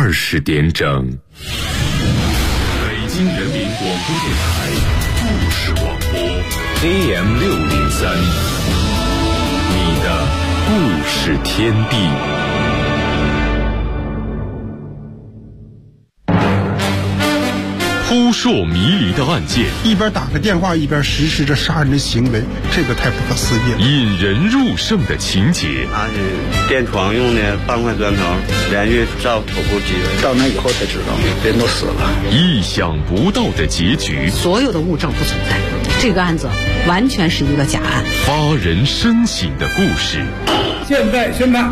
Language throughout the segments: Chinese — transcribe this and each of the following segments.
20点整，北京人民广播电台故事广播 AM603，你的故事天地。扑朔迷离的案件， 一边打个电话一边实施着杀人的行为，这个太不可思议了。 引人入胜的情节， 他是电床用的半块砖头连续照头部击人， 到那以后才知道人都死了。 意想不到的结局， 所有的物证不存在，这个案子完全是一个假案。 发人深省的故事， 现在宣判，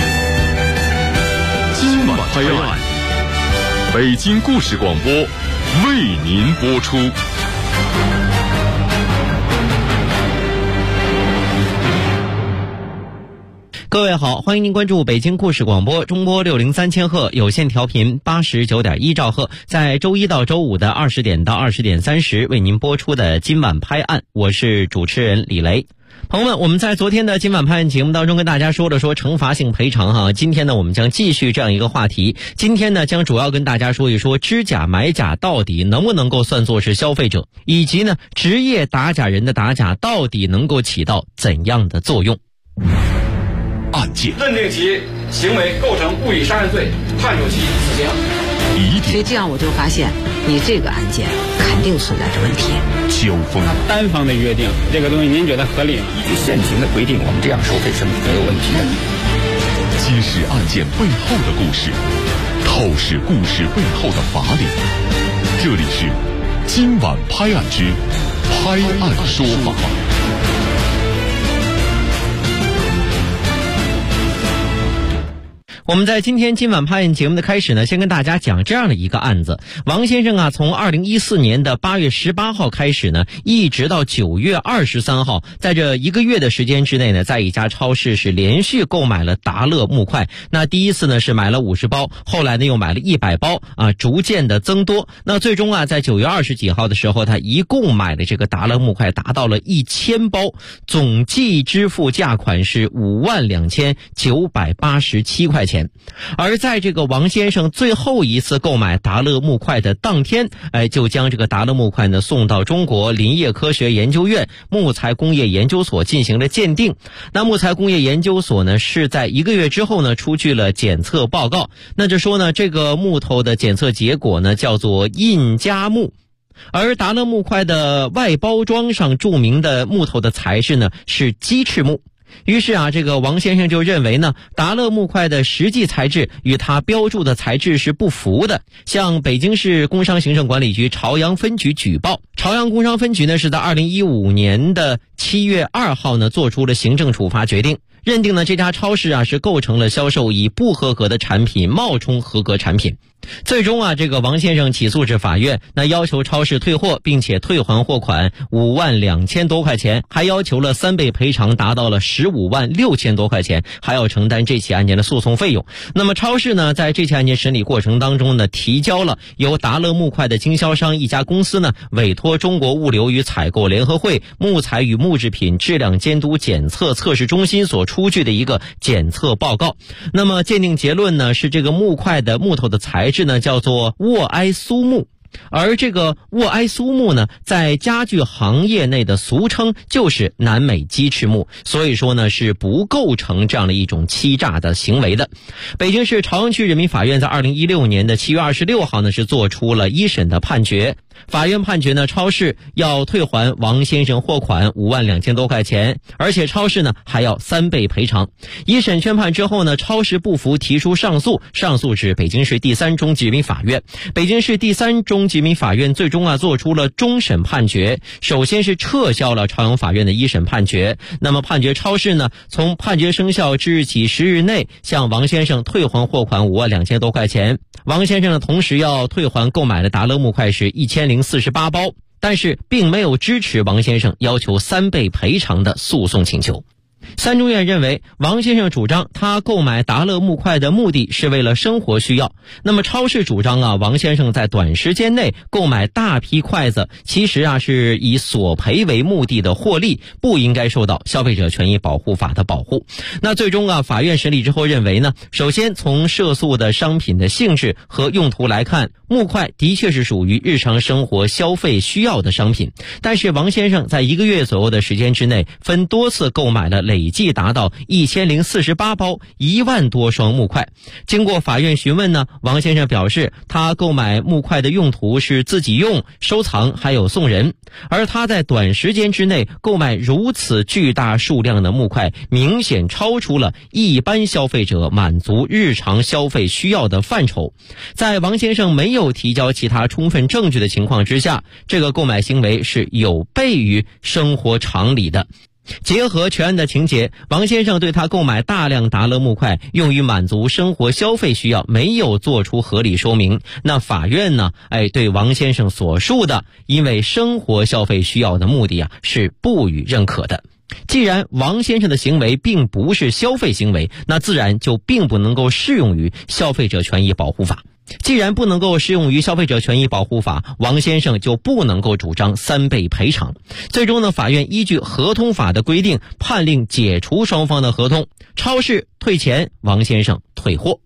今晚拍案，北京故事广播为您播出。 各位好，欢迎您关注北京故事广播中波603千赫有线调频89.1兆赫，在周一到周五的20点到20点30为您播出的今晚拍案，我是主持人李雷。朋友们，我们在昨天的今晚拍案节目当中跟大家说了惩罚性赔偿哈，今天呢我们将继续这样一个话题，今天呢将主要跟大家说一说知假买假到底能不能够算作是消费者，以及呢职业打假人的打假到底能够起到怎样的作用。 案件认定其行为构成故意杀人罪，判处其死刑。 所以这样我就发现你这个案件肯定存在着问题。 交锋， 单方的约定这个东西您觉得合理吗？ 依据现行的规定，我们这样收费是没有问题的。 揭示案件背后的故事，透视故事背后的法理。这里是今晚拍案之拍案说法。 我们在今晚拍案节目的开始呢，先跟大家讲这样的一个案子。王先生啊，从2014年的8月18号开始呢，一直到9月23号，在这一个月的时间之内呢，在一家超市是连续购买了达乐木块。那第一次呢是买了50包，后来呢又买了100包啊，逐渐的增多。那最终啊，在9月20几号的时候，他一共买的这个达乐木块达到了1000包，总计支付价款是52987块钱。而在这个王先生最后一次购买达乐木块的当天，就将这个达乐木块呢送到中国林业科学研究院木材工业研究所进行了鉴定。那木材工业研究所呢是在1个月之后呢出具了检测报告，那就说呢这个木头的检测结果呢叫做印加木。而达乐木块的外包装上注明的木头的材质呢是鸡翅木。于是啊，这个王先生就认为呢，达乐木块的实际材质与他标注的材质是不符的，向北京市工商行政管理局朝阳分局举报。朝阳工商分局呢是在2015年的7月2号呢做出了行政处罚决定，认定呢这家超市啊是构成了销售以不合格的产品冒充合格产品。最终啊，这个王先生起诉至法院，那要求超市退货，并且退还货款52000多块钱，还要求了3倍赔偿，达到了156000多块钱，还要承担这起案件的诉讼费用。那么超市呢，在这起案件审理过程当中呢，提交了由达乐木块的经销商一家公司呢，委托中国物流与采购联合会木材与木制品质量监督检测测试中心所出具的一个检测报告。那么鉴定结论呢，是这个木块的木头的材质呢叫做沃埃苏木，而这个沃埃苏木呢，在家具行业内的俗称就是南美鸡翅木，所以说呢是不构成这样的一种欺诈的行为的。北京市朝阳区人民法院在2016年的7月26号呢是做出了一审的判决。法院判决呢，超市要退还王先生货款52000多块钱，而且超市呢还要3倍赔偿。一审宣判之后呢，超市不服提出上诉，上诉至北京市第3中级人民法院。北京市第3中级人民法院最终啊做出了终审判决，首先是撤销了朝阳法院的一审判决，那么判决超市呢从判决生效之日起10日内向王先生退还货款52000多块钱。王先生呢同时要退还购买的达乐木块是1048包，但是并没有支持王先生要求3倍赔偿的诉讼请求。 三中院认为，王先生主张他购买达乐木块的目的是为了生活需要。那么超市主张王先生在短时间内购买大批筷子，其实是以索赔为目的的获利，不应该受到消费者权益保护法的保护。那最终法院审理之后认为呢，首先从涉诉的商品的性质和用途来看，木块的确是属于日常生活消费需要的商品，但是王先生在1个月左右的时间之内，分多次购买了累计达到1048包1万多双木块。经过法院询问呢，王先生表示他购买木块的用途是自己用、收藏还有送人，而他在短时间之内购买如此巨大数量的木块，明显超出了一般消费者满足日常消费需要的范畴。在王先生没有提交其他充分证据的情况之下，这个购买行为是有悖于生活常理的。结合全案的情节，王先生对他购买大量达乐木块用于满足生活消费需要没有做出合理说明。那法院呢，对王先生所述的因为生活消费需要的目的是不予认可的。既然王先生的行为并不是消费行为，那自然就并不能够适用于消费者权益保护法。既然不能够适用于消费者权益保护法，王先生就不能够主张3倍赔偿。最终呢，法院依据合同法的规定，判令解除双方的合同，超市退钱，王先生退货。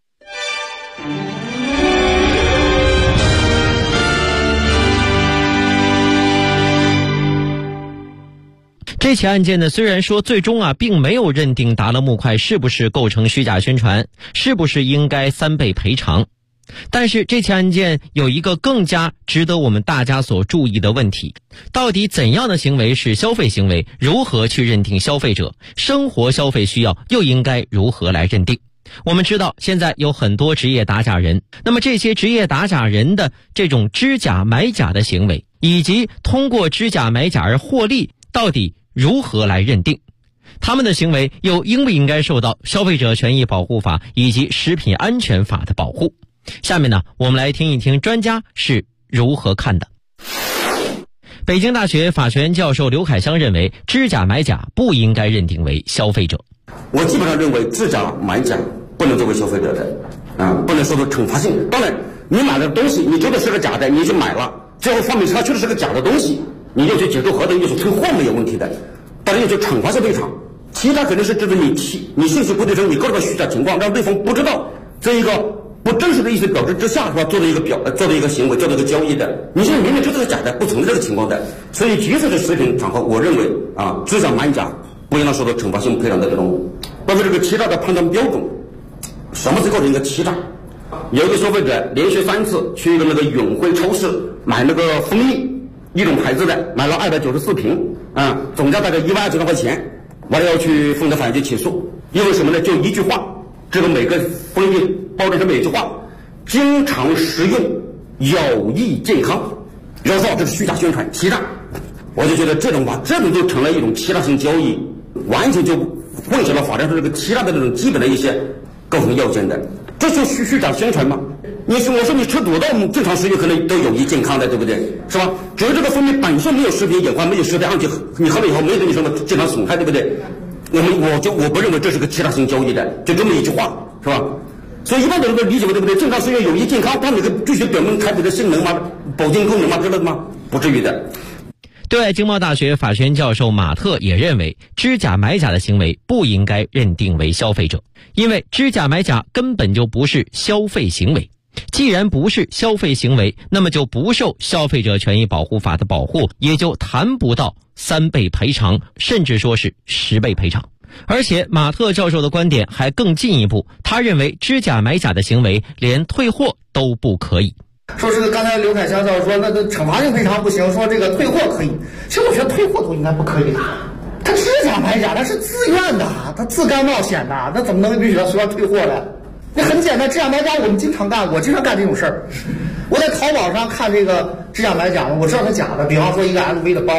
这起案件呢，虽然说最终并没有认定达乐木块是不是构成虚假宣传，是不是应该3倍赔偿，但是这起案件有一个更加值得我们大家所注意的问题，到底怎样的行为是消费行为，如何去认定消费者，生活消费需要又应该如何来认定。我们知道现在有很多职业打假人，那么这些职业打假人的这种知假买假的行为，以及通过知假买假而获利，到底如何来认定？他们的行为又应不应该受到消费者权益保护法以及食品安全法的保护？下面呢，我们来听一听专家是如何看的。北京大学法学院教授刘凯湘认为，知假买假不应该认定为消费者。 我基本上认为知假买假不能作为消费者的，不能受到惩罚性。当然，你买的东西你觉得是个假的，你去买了，最后发明它确实是个假的东西，你就去解除合同，就是退货没有问题的，但是要去惩罚性赔偿。其他肯定是指你信息不对称，你告诉虚假情况，让对方不知道这一个不真实的意思表示之下，是吧？做的一个行为，做的一个交易的，你现在明明知道是假的，不存在这个情况的。所以即使是食品场合，我认为知假买假不应当受到惩罚性赔偿的这种。关于这个欺诈的判断标准，什么是构成一个欺诈？有一个消费者连续3次去一个那个永辉超市买那个蜂蜜，一种牌子的，买了294瓶，总价大概1万2千多块钱，完了要去妇女法院去起诉，因为什么呢？就一句话，这个每个蜂蜜包装上面一句话，经常食用有益健康，然后说这是虚假宣传欺诈。我就觉得这种就成了一种欺诈性交易，完全就混淆了法律上这个欺诈的这种基本的一些构成要件的。这就是虚假宣传吗？我说你吃土豆正常食用可能都有益健康的，对不对？是吧？只是这个蜂蜜本身没有食品隐患，没有食品安全，你喝了以后没有对你什么健康损害，对不对？我不认为这是个欺诈性交易的，就这么一句话，是吧？所以一般的人都理解，对不对？正常食用有益健康，它哪个具体表明产品的性能吗？保健功能吗？之类的吗？不至于的。 对外经贸大学法学院教授马特也认为，知假买假的行为不应该认定为消费者，因为知假买假根本就不是消费行为。既然不是消费行为，那么就不受消费者权益保护法的保护，也就谈不到3倍赔偿，甚至说是10倍赔偿。而且马特教授的观点还更进一步，他认为知假买假的行为连退货都不可以。 说这个刚才刘凯湘教授说那惩罚性赔偿不行，说这个退货可以，其实我觉得退货都应该不可以的。他知假买假，他是自愿的，他自甘冒险的，那怎么能允许他随便退货呢？那很简单，知假买假我们经常干，我经常干这种事儿。我在淘宝上看这个知假买假的，我知道它假的，比方说一个 LV 的包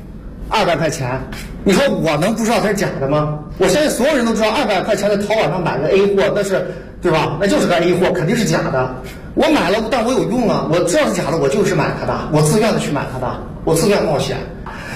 ，200块钱，你说我能不知道它是假的吗？我相信所有人都知道200块钱在淘宝上买个 A 货，那是对吧？那就是个 A 货，肯定是假的。我买了，但我有用啊，我知道是假的，我就是买它的，我自愿的去买它的，我自愿冒险。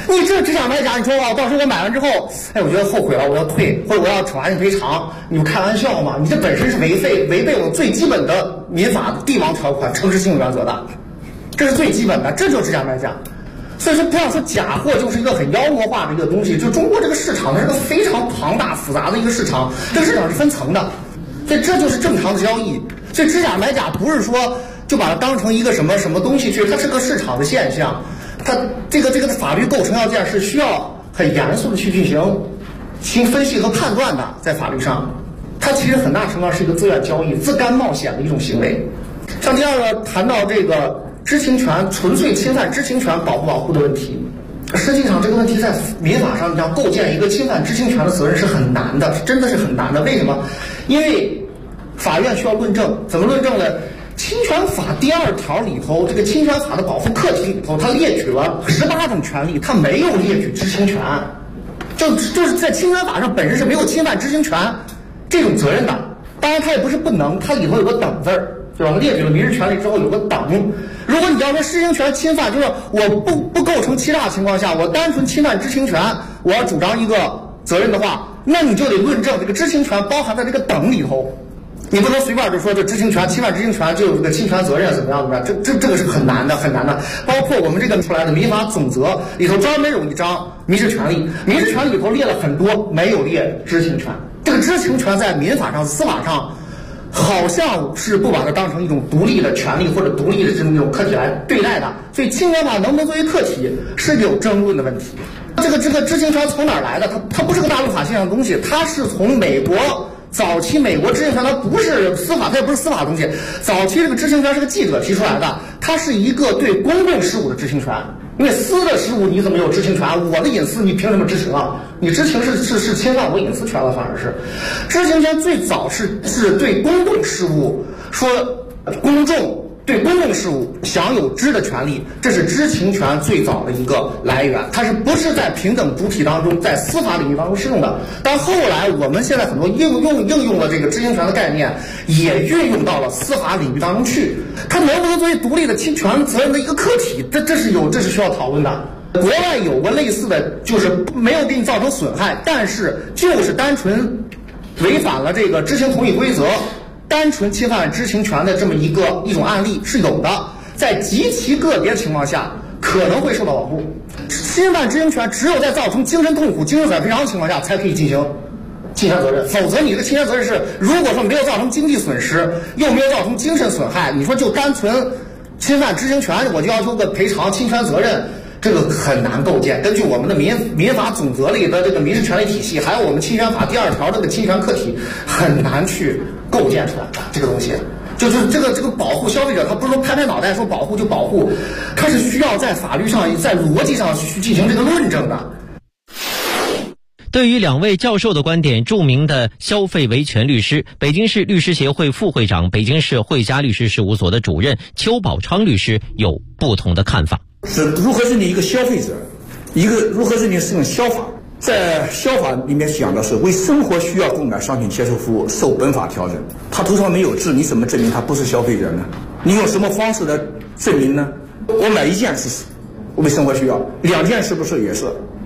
你这只想买假，你说到时候我买完之后，哎，我觉得后悔了，我要退，或者我要惩罚性赔偿，你们开玩笑吗？你这本身是违背我最基本的民法帝王条款诚实信用原则的，这是最基本的，这就是只想买假。所以说，不要说假货就是一个很妖魔化的一个东西，就中国这个市场它是个非常庞大复杂的一个市场，这个市场是分层的，所以这就是正常的交易。所以知假买假不是说就把它当成一个什么东西去，它是个市场的现象，它这个法律构成要件是需要很严肃的去进行分析和判断的，在法律上，它其实很大程度上是一个自愿交易、自甘冒险的一种行为。像第二个谈到这个知情权纯粹侵犯知情权保不保护的问题，实际上这个问题在民法上要构建一个侵犯知情权的责任是很难的，真的是很难的。为什么？因为法院需要论证，怎么论证呢？侵权法第2条里头，这个侵权法的保护课题里头，它列举了18种权利，它没有列举知情权，就是在侵权法上本身是没有侵犯知情权这种责任的。当然它也不是不能，它里头有个等字儿，对吧？列举了民事权利之后有个等。如果你要说知情权侵犯，就是我不构成欺诈情况下，我单纯侵犯知情权，我要主张一个责任的话，那你就得论证这个知情权包含在这个等里头。你不能随便就说这知情权侵犯知情权就有这个侵权责任怎么样，这个是很难的。包括我们这个出来的民法总则里头专门有一章民事权利，民事权利里头列了很多，没有列知情权。这个知情权在民法上、司法上好像是不把它当成一种独立的权利或者独立的这种课题来对待的，所以侵权法能不能作为课题是有争论的问题。这个知情权从哪儿来的？它不是个大陆法现象的东西，它是从美国。早期美国知情权它不是司法，它也不是司法的东西。早期这个知情权是个记者提出来的，它是一个对公共事务的知情权。因为私的事务你怎么有知情权？我的隐私你凭什么知情啊？你知情是侵犯我隐私权了，反而是知情权最早是对公共事务，说公众对公共事务享有知的权利，这是知情权最早的一个来源。它是不是在平等主体当中，在司法领域当中适用的？但后来我们现在很多应用了这个知情权的概念，也运用到了司法领域当中去。它能不能作为独立的侵权责任的一个课题？这是需要讨论的。国外有过类似的，就是没有给你造成损害，但是就是单纯违反了这个知情同意规则。单纯侵犯知情权的这么一种案例是有的，在极其个别的情况下可能会受到保护。侵犯知情权只有在造成精神痛苦、精神损害赔偿的情况下才可以进行侵权责任，否则你的侵权责任是如果说没有造成经济损失，又没有造成精神损害，你说就单纯侵犯知情权，我就要求个赔偿侵权责任，这个很难构建。根据我们的民法总则里的这个民事权利体系，还有我们侵权法第2条这个侵权课题，很难去构建出来的这个东西。就是这个保护消费者，他不是说拍脑袋说保护就保护，他是需要在法律上、在逻辑上去进行这个论证的。 对于2位教授的观点，著名的消费维权律师、北京市律师协会副会长、北京市汇佳律师事务所的主任邱宝昌律师有不同的看法。 是如何认定一个消费者，如何认定是用消法？在消法里面讲的是为生活需要购买商品接受服务受本法调整，他头上没有痣，你怎么证明他不是消费者呢？你用什么方式来证明呢？我买1件是为生活需要，2件是不是也是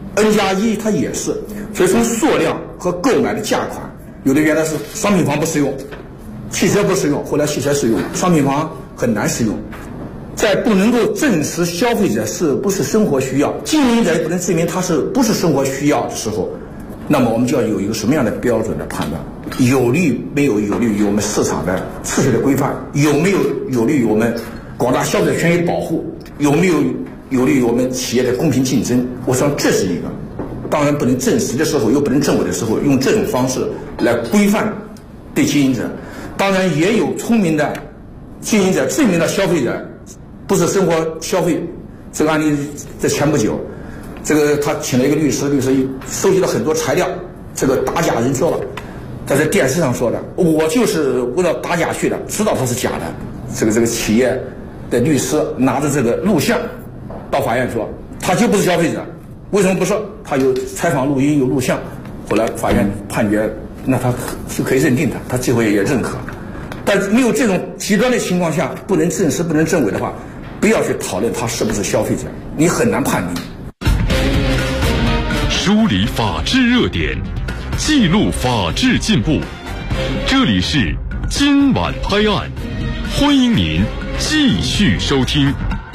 N+1 它也是。所以从数量和购买的价款，有的原来是商品房不适用，汽车不适用，后来汽车适用，商品房很难适用。在不能够证实消费者是不是生活需要，经营者也不能证明他是不是生活需要的时候，那么我们就要有一个什么样的标准的判断？有利没有有利于我们市场的秩序的规范？有没有有利于我们广大消费者权益的保护？有没有有利于我们企业的公平竞争？我想这是一个。当然不能证实的时候，又不能证伪的时候，用这种方式来规范对经营者。当然也有聪明的经营者证明了消费者不是生活消费。这个案例在前不久，这个他请了一个律师收集了很多材料，这个打假人说了，他在电视上说的，我就是为了打假去的，知道他是假的。这个企业的律师拿着这个录像到法院说，他就不是消费者。为什么不是？他有采访录音，有录像。后来法院判决，那他是可以认定的，他这回也认可。但没有这种极端的情况下，不能证实、不能证伪的话，不要去讨论他是不是消费者，你很难判定。 梳理法治热点，记录法治进步。这里是今晚拍案，欢迎您继续收听。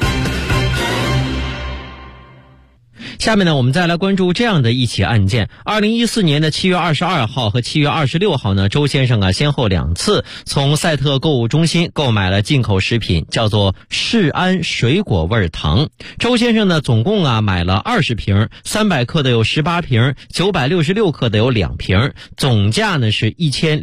下面呢，我们再来关注这样的一起案件。2014年的7月22号和7月26号呢，周先生先后2次从赛特购物中心购买了进口食品，叫做世安水果味糖。周先生呢，总共买了20瓶，300克的有18瓶，966克的有2瓶，总价呢是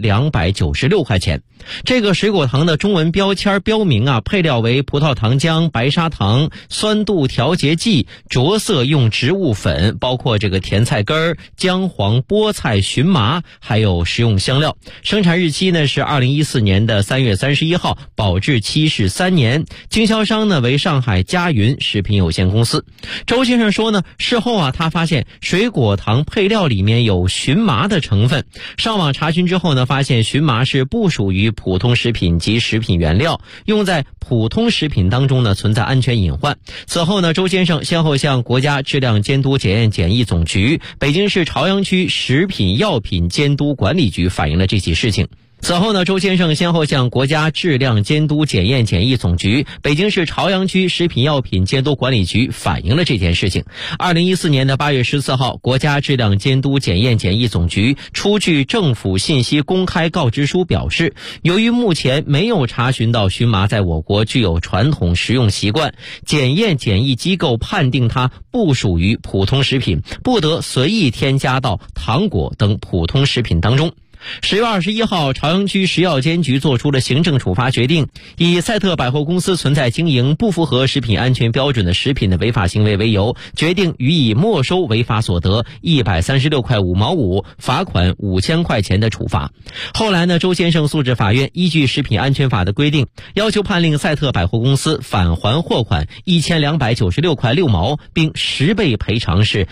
1296块钱。这个水果糖的中文标签标明配料为葡萄糖浆、白砂糖、酸度调节剂、着色用植物粉，包括这个甜菜根、姜黄、菠菜、荨麻，还有食用香料。生产日期呢是2014年的3月31号，保质期是3年。经销商呢为上海佳云食品有限公司。周先生说呢，事后他发现水果糖配料里面有荨麻的成分。上网查询之后呢，发现荨麻是不属于普通食品及食品原料，用在普通食品当中呢存在安全隐患。此后呢，周先生先后向国家质量监督检验检疫总局、北京市朝阳区食品药品监督管理局反映了这起事情。此后呢，周先生先后向国家质量监督检验检疫总局、北京市朝阳区食品药品监督管理局反映了这件事情。2014年的8月14号，国家质量监督检验检疫总局出具政府信息公开告知书表示，由于目前没有查询到荨麻在我国具有传统食用习惯，检验检疫机构判定它不属于普通食品，不得随意添加到糖果等普通食品当中。10月21号，朝阳区食药监局作出了行政处罚决定，以赛特百货公司存在经营不符合食品安全标准的食品的违法行为为由，决定予以没收违法所得136块5毛5，罚款5000块钱的处罚。后来呢，周先生诉至法院，依据食品安全法的规定，要求判令赛特百货公司返还货款1296块6毛，并10倍赔偿是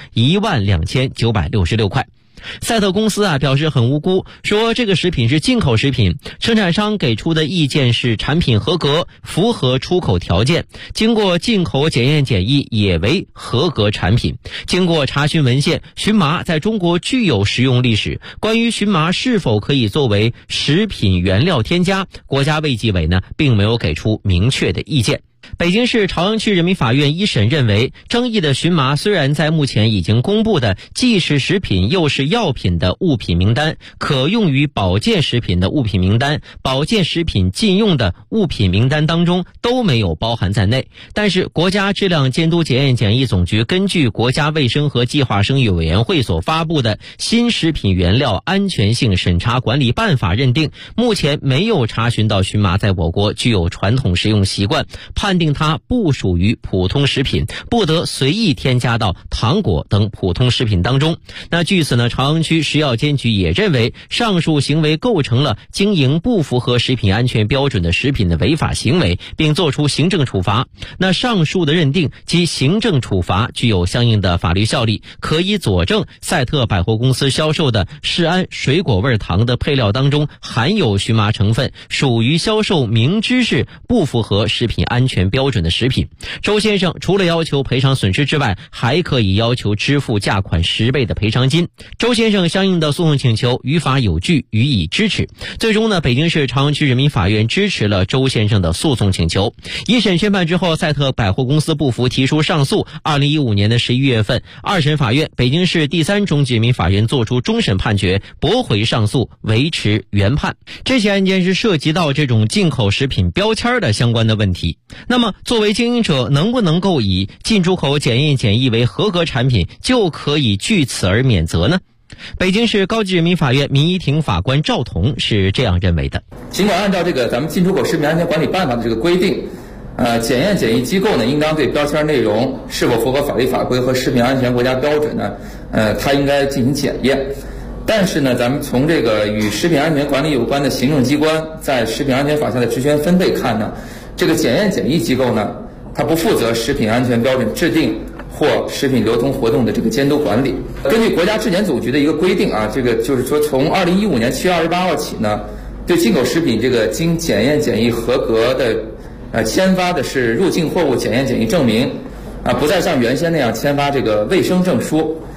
12966块。赛特公司表示很无辜，说这个食品是进口食品，生产商给出的意见是产品合格，符合出口条件，经过进口检验检疫也为合格产品。经过查询文献，荨麻在中国具有食用历史，关于荨麻是否可以作为食品原料添加，国家卫计委呢并没有给出明确的意见。北京市朝阳区人民法院一审认为，争议的荨麻虽然在目前已经公布的既是食品又是药品的物品名单、可用于保健食品的物品名单、保健食品禁用的物品名单当中都没有包含在内，但是国家质量监督检验检疫总局根据国家卫生和计划生育委员会所发布的新食品原料安全性审查管理办法认定，目前没有查询到荨麻在我国具有传统食用习惯，判定它不属于普通食品，不得随意添加到糖果等普通食品当中。那据此呢，朝阳区食药监局也认为上述行为构成了经营不符合食品安全标准的食品的违法行为，并作出行政处罚。那上述的认定及行政处罚具有相应的法律效力，可以佐证赛特百货公司销售的世安水果味糖的配料当中含有荨麻成分，属于销售明知是不符合食品安全标准的食品。周先生除了要求赔偿损失之外，还可以要求支付价款10倍的赔偿金。周先生相应的诉讼请求于法有据，予以支持。最终呢，北京市朝阳区人民法院支持了周先生的诉讼请求。一审宣判之后，赛特百货公司不服提出上诉。2015年的11月份，二审法院北京市第3中级人民法院作出终审判决，驳回上诉，维持原判。这起案件是涉及到这种进口食品标签的相关的问题。那么作为经营者，能不能够以进出口检验检疫为合格产品，就可以据此而免责呢？北京市高级人民法院民一庭法官赵彤是这样认为的。 尽管按照这个咱们进出口食品安全管理办法的这个规定，检验检疫机构呢应当对标签内容是否符合法律法规和食品安全国家标准呢，它应该进行检验。但是呢，咱们从这个与食品安全管理有关的行政机关在食品安全法下的职权分配看呢，这个检验检疫机构呢，它不负责食品安全标准制定或食品流通活动的这个监督管理。根据国家质检总局的一个规定这个就是说，从2015年7月28号起呢，对进口食品这个经检验检疫合格的签发的是入境货物检验检疫证明不再像原先那样签发这个卫生证书。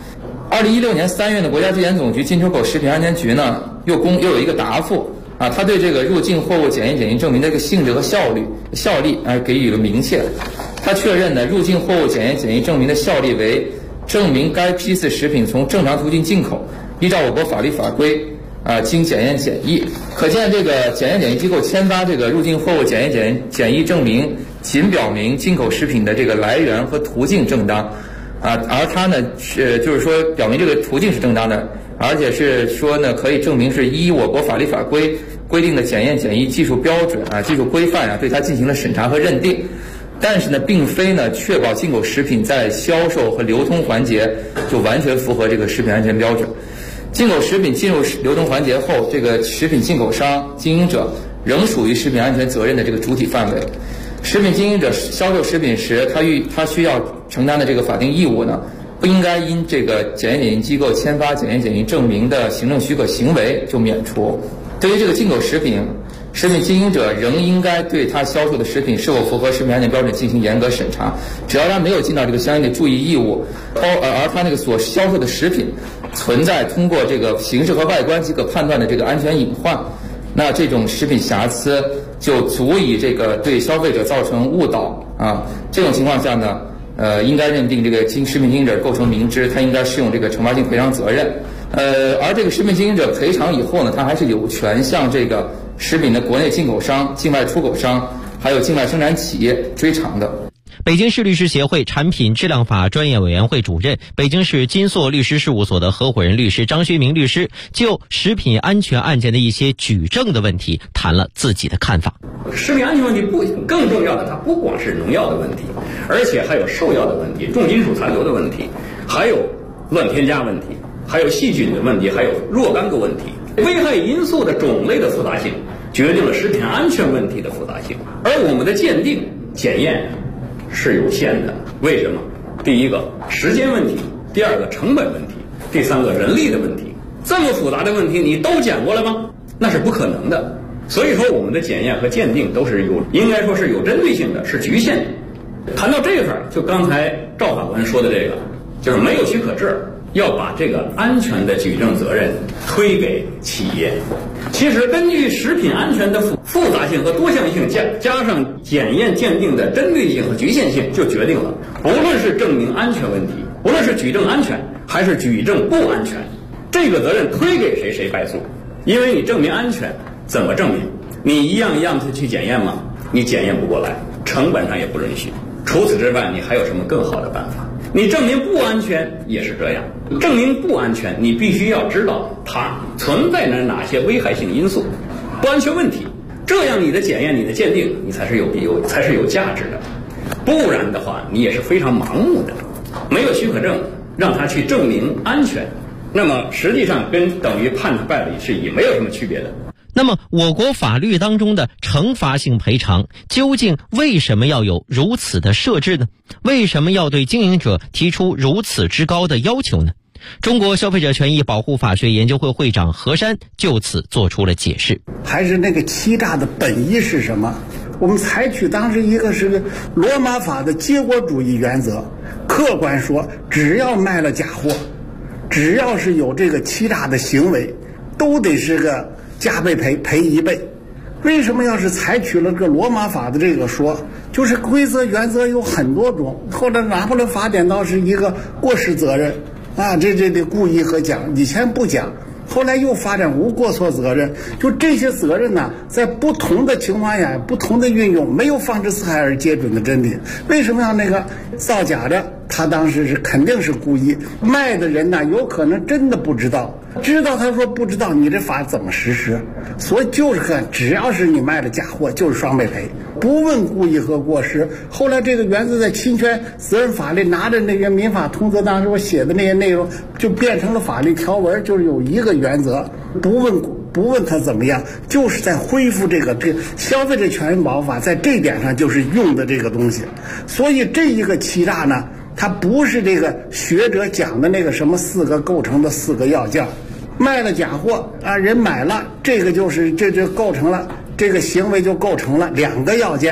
2016年3月呢，国家质检总局进出口食品安全局呢又有一个答复啊，他对这个入境货物检验检疫证明的这个性质和效力给予了明确。他确认呢，入境货物检验检疫证明的效力为证明该批次食品从正常途径进口，依照我国法律法规经检验检疫。可见这个检验检疫机构签发这个入境货物检验检疫证明，仅表明进口食品的这个来源和途径正当而它呢就是说表明这个途径是正当的，而且是说呢可以证明是依我国法律法规定的检验检疫技术标准技术规范对它进行了审查和认定。但是呢，并非呢确保进口食品在销售和流通环节就完全符合这个食品安全标准。进口食品进入流通环节后，这个食品进口商经营者仍属于食品安全责任的这个主体范围。食品经营者销售食品时，他需要承担的这个法定义务呢，不应该因这个检验检疫机构签发检验检疫证明的行政许可行为就免除。对于这个进口食品经营者仍应该对他销售的食品是否符合食品安全标准进行严格审查，只要他没有尽到这个相应的注意义务，而他那个所销售的食品存在通过这个形式和外观即可判断的这个安全隐患，那这种食品瑕疵就足以这个对消费者造成误导这种情况下呢，应该认定这个食品经营者构成明知，他应该适用这个惩罚性赔偿责任。而这个食品经营者赔偿以后呢，他还是有权向这个食品的国内进口商、境外出口商还有境外生产企业追偿的。 北京市律师协会产品质量法专业委员会主任、北京市金硕律师事务所的合伙人律师张学明律师就食品安全案件的一些举证的问题谈了自己的看法。 食品安全问题更重要的，它不光是农药的问题，而且还有兽药的问题、重金属残留的问题，还有乱添加问题，还有细菌的问题，还有若干个问题。危害因素的种类的复杂性决定了食品安全问题的复杂性，而我们的鉴定检验是有限的。为什么？第一个时间问题，第二个成本问题，第三个人力的问题。这么复杂的问题你都检过了吗？那是不可能的。所以说我们的检验和鉴定都是应该说是有针对性的，是局限的。谈到这个就刚才赵法官说的这个，就是没有许可证，要把这个安全的举证责任推给企业。其实根据食品安全的复杂性和多项性，加上检验鉴定的针对性和局限性，就决定了不论是证明安全问题，无论是举证安全还是举证不安全，这个责任推给谁谁败诉。因为你证明安全怎么证明？你一样一样的去检验吗？你检验不过来，成本上也不允许。除此之外，你还有什么更好的办法？你证明不安全也是这样，证明不安全你必须要知道它存在着哪些危害性因素、不安全问题，这样你的检验、你的鉴定你才是有价值的。不然的话你也是非常盲目的，没有许可证让他去证明安全，那么实际上跟等于判他败理是也没有什么区别的。 那么我国法律当中的惩罚性赔偿究竟为什么要有如此的设置呢？为什么要对经营者提出如此之高的要求呢？中国消费者权益保护法学研究会会长何山就此做出了解释。 还是那个欺诈的本意是什么？我们采取当时一个是个罗马法的结果主义原则，客观说只要卖了假货，只要是有这个欺诈的行为，都得是个加倍赔1倍。为什么要是采取了这个罗马法的这个说？就是规则原则有很多种，后来拿破仑法典倒是一个过失责任这得故意和讲，以前不讲，后来又发展无过错责任。就这些责任呢，在不同的情况下不同的运用，没有放之四海而皆准的真理。为什么要那个造假的他当时是肯定是故意，卖的人呢有可能真的不知道，他说不知道，你这法怎么实施？所以就是看，只要是你卖的假货就是双倍赔，不问故意和过失。后来这个原则在侵权责任法里拿着那些民法通则当时我写的那些内容就变成了法律条文，就是有一个原则，不问他怎么样，就是在恢复这个消费者权益保护法在这点上就是用的这个东西。所以这一个欺诈呢，它不是这个学者讲的那个什么4个构成的4个要件，卖了假货人买了，这个就是这构成了这个行为就构成了2个要件。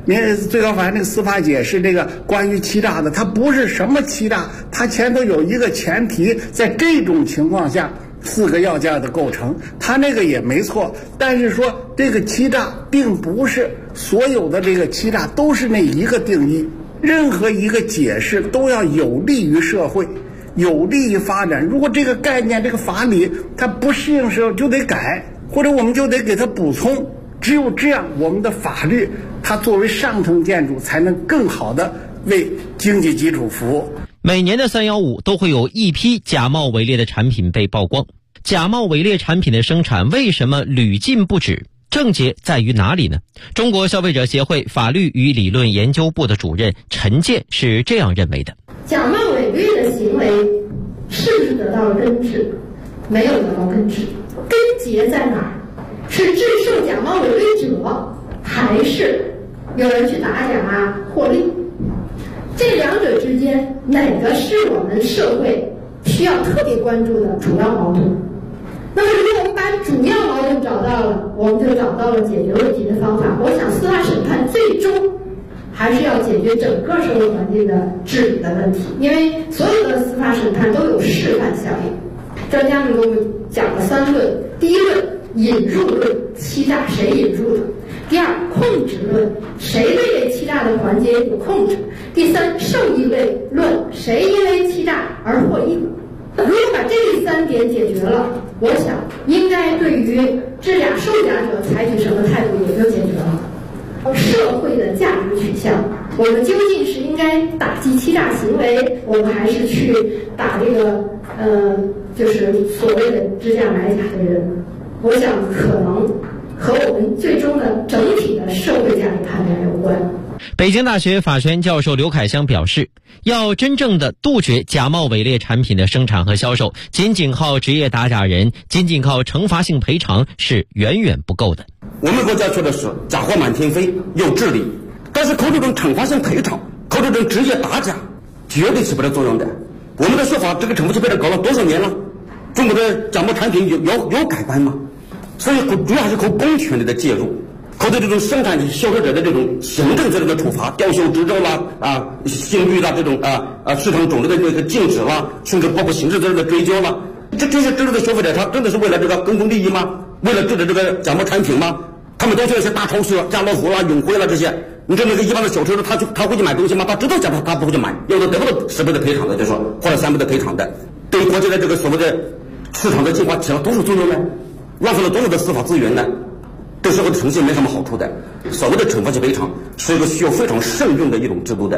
最高法院那个司法解释，这个关于欺诈的，它不是什么欺诈，它前头有一个前提，在这种情况下4个要件的构成，它那个也没错。但是说这个欺诈并不是所有的这个欺诈都是那一个定义，任何一个解释都要有利于社会，有利于发展。如果这个概念这个法理它不适应时候就得改，或者我们就得给它补充。只有这样，我们的法律它作为上层建筑才能更好的为经济基础服务。 每年的315都会有一批假冒伪劣的产品被曝光。假冒伪劣产品的生产为什么屡禁不止？症结在于哪里呢？中国消费者协会法律与理论研究部的主任陈健是这样认为的： 假冒伪劣的行为是不是得到了根治？没有得到根治。根结在哪儿？是制胜假冒伪劣者，还是有人去打假获利？这两者之间，哪个是我们社会需要特别关注的主要矛盾？那么如果我们把主要矛盾找到了，我们就找到了解决问题的方法。我想司法审判最终还是要解决整个社会环境的治理的问题，因为所有的司法审判都有示范效应。专家们给我们讲了3论，第一论引入论，欺诈谁引入的；第二，控制论，谁对这欺诈的环节有控制；第三，受益类论，谁因为欺诈而获益。如果把这3点解决了，我想应该对于制假售假者采取什么态度也就解决了。社会的价值取向，我们究竟是应该打击欺诈行为，我们还是去打这个就是所谓的制假买假的人？我想可能和我们最终的整体的社会价值判断有关。 北京大学法学院教授刘凯香表示，要真正的杜绝假冒伪劣产品的生产和销售，仅仅靠职业打假人，仅仅靠惩罚性赔偿是远远不够的。 我们国家说的是假货满天飞，有治理，但是靠这种惩罚性赔偿，靠这种职业打假，绝对起不了作用的。我们的说法，这个惩罚性赔偿搞了多少年了？中国的假冒产品有改版吗？所以主要还是靠公权力的介入，靠对这种生产销售者的这种行政责任的处罚，吊销执照啦、信誉啦，这种市场种类的这个禁止啦，甚至包括刑事责任的追究啦，这些真正的消费者，他真的是为了这个公共利益吗？为了制止这个假冒产品吗？他们都去那些大超市、家乐福啦、永辉啦这些，你说那个一般的小车主，他会去买东西吗？他知道假的，他不会去买，有的得不到10倍的赔偿的，就说或者3倍的赔偿的，对于国家的这个所谓的市场的进化起了多少作用呢？浪费了多少的司法资源呢？对社会的诚信没什么好处的。所谓的惩罚性赔偿是一个需要非常慎用的一种制度的。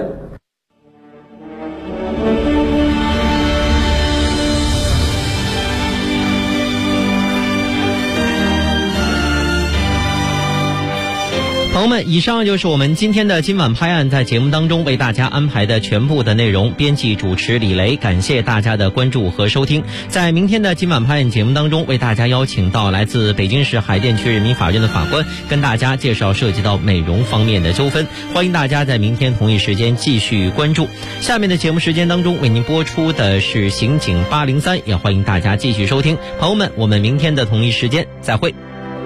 朋友们，以上就是我们今天的今晚拍案在节目当中为大家安排的全部的内容。编辑主持李雷，感谢大家的关注和收听。在明天的今晚拍案节目当中，为大家邀请到来自北京市海淀区人民法院的法官，跟大家介绍涉及到美容方面的纠纷。欢迎大家在明天同一时间继续关注。下面的节目时间当中为您播出的是刑警803，也欢迎大家继续收听。朋友们，我们明天的同一时间再会。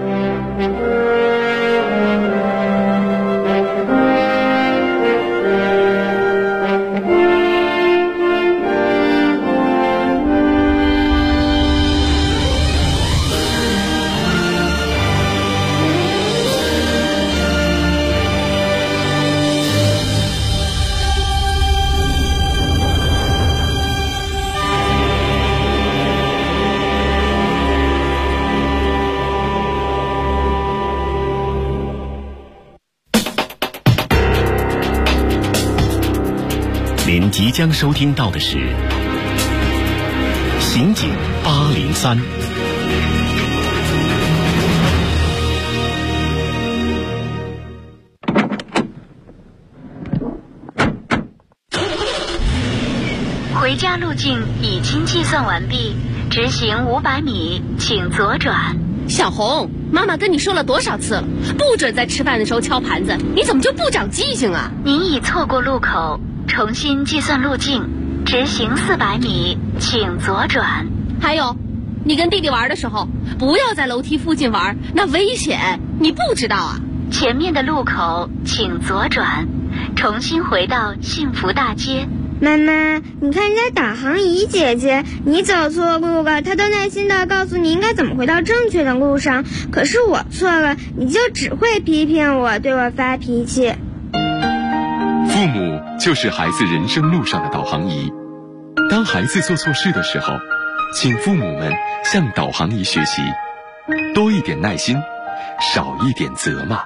您即将收听到的是《刑警803》。 回家路径已经计算完毕，直行500米，请左转。 小红，妈妈跟你说了多少次了，不准在吃饭的时候敲盘子，你怎么就不长记性啊？ 您已错过路口，重新计算路径，直行400米，请左转。 还有，你跟弟弟玩的时候，不要在楼梯附近玩，那危险，你不知道啊？ 前面的路口请左转，重新回到幸福大街。 妈妈，你看人家导航仪姐姐，你走错路了，她都耐心地告诉你应该怎么回到正确的路上。可是我错了，你就只会批评我，对我发脾气。 父母就是孩子人生路上的导航仪。当孩子做错事的时候，请父母们向导航仪学习，多一点耐心，少一点责骂。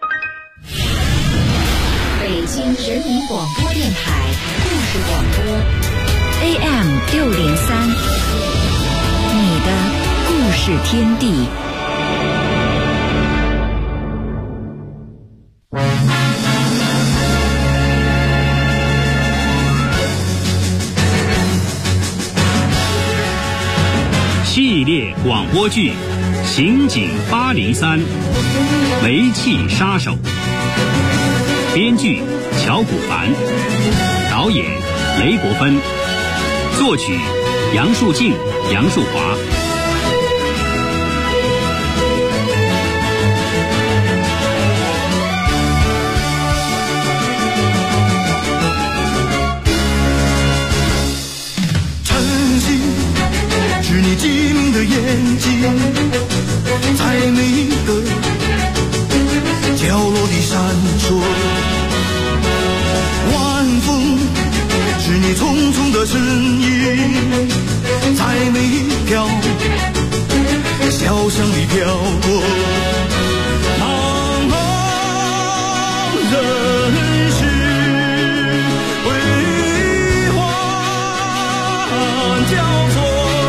北京人民广播电台故事广播 AM603，你的故事天地。 系列广播剧《刑警803》，煤气杀手。编剧乔古凡，导演雷国芬，作曲杨树静、杨树华。 晨曦是你机灵的眼睛，在每一个角落里闪烁。晚风是你匆匆的身影，在每一条小巷里飘过。茫茫人世辉煌交错，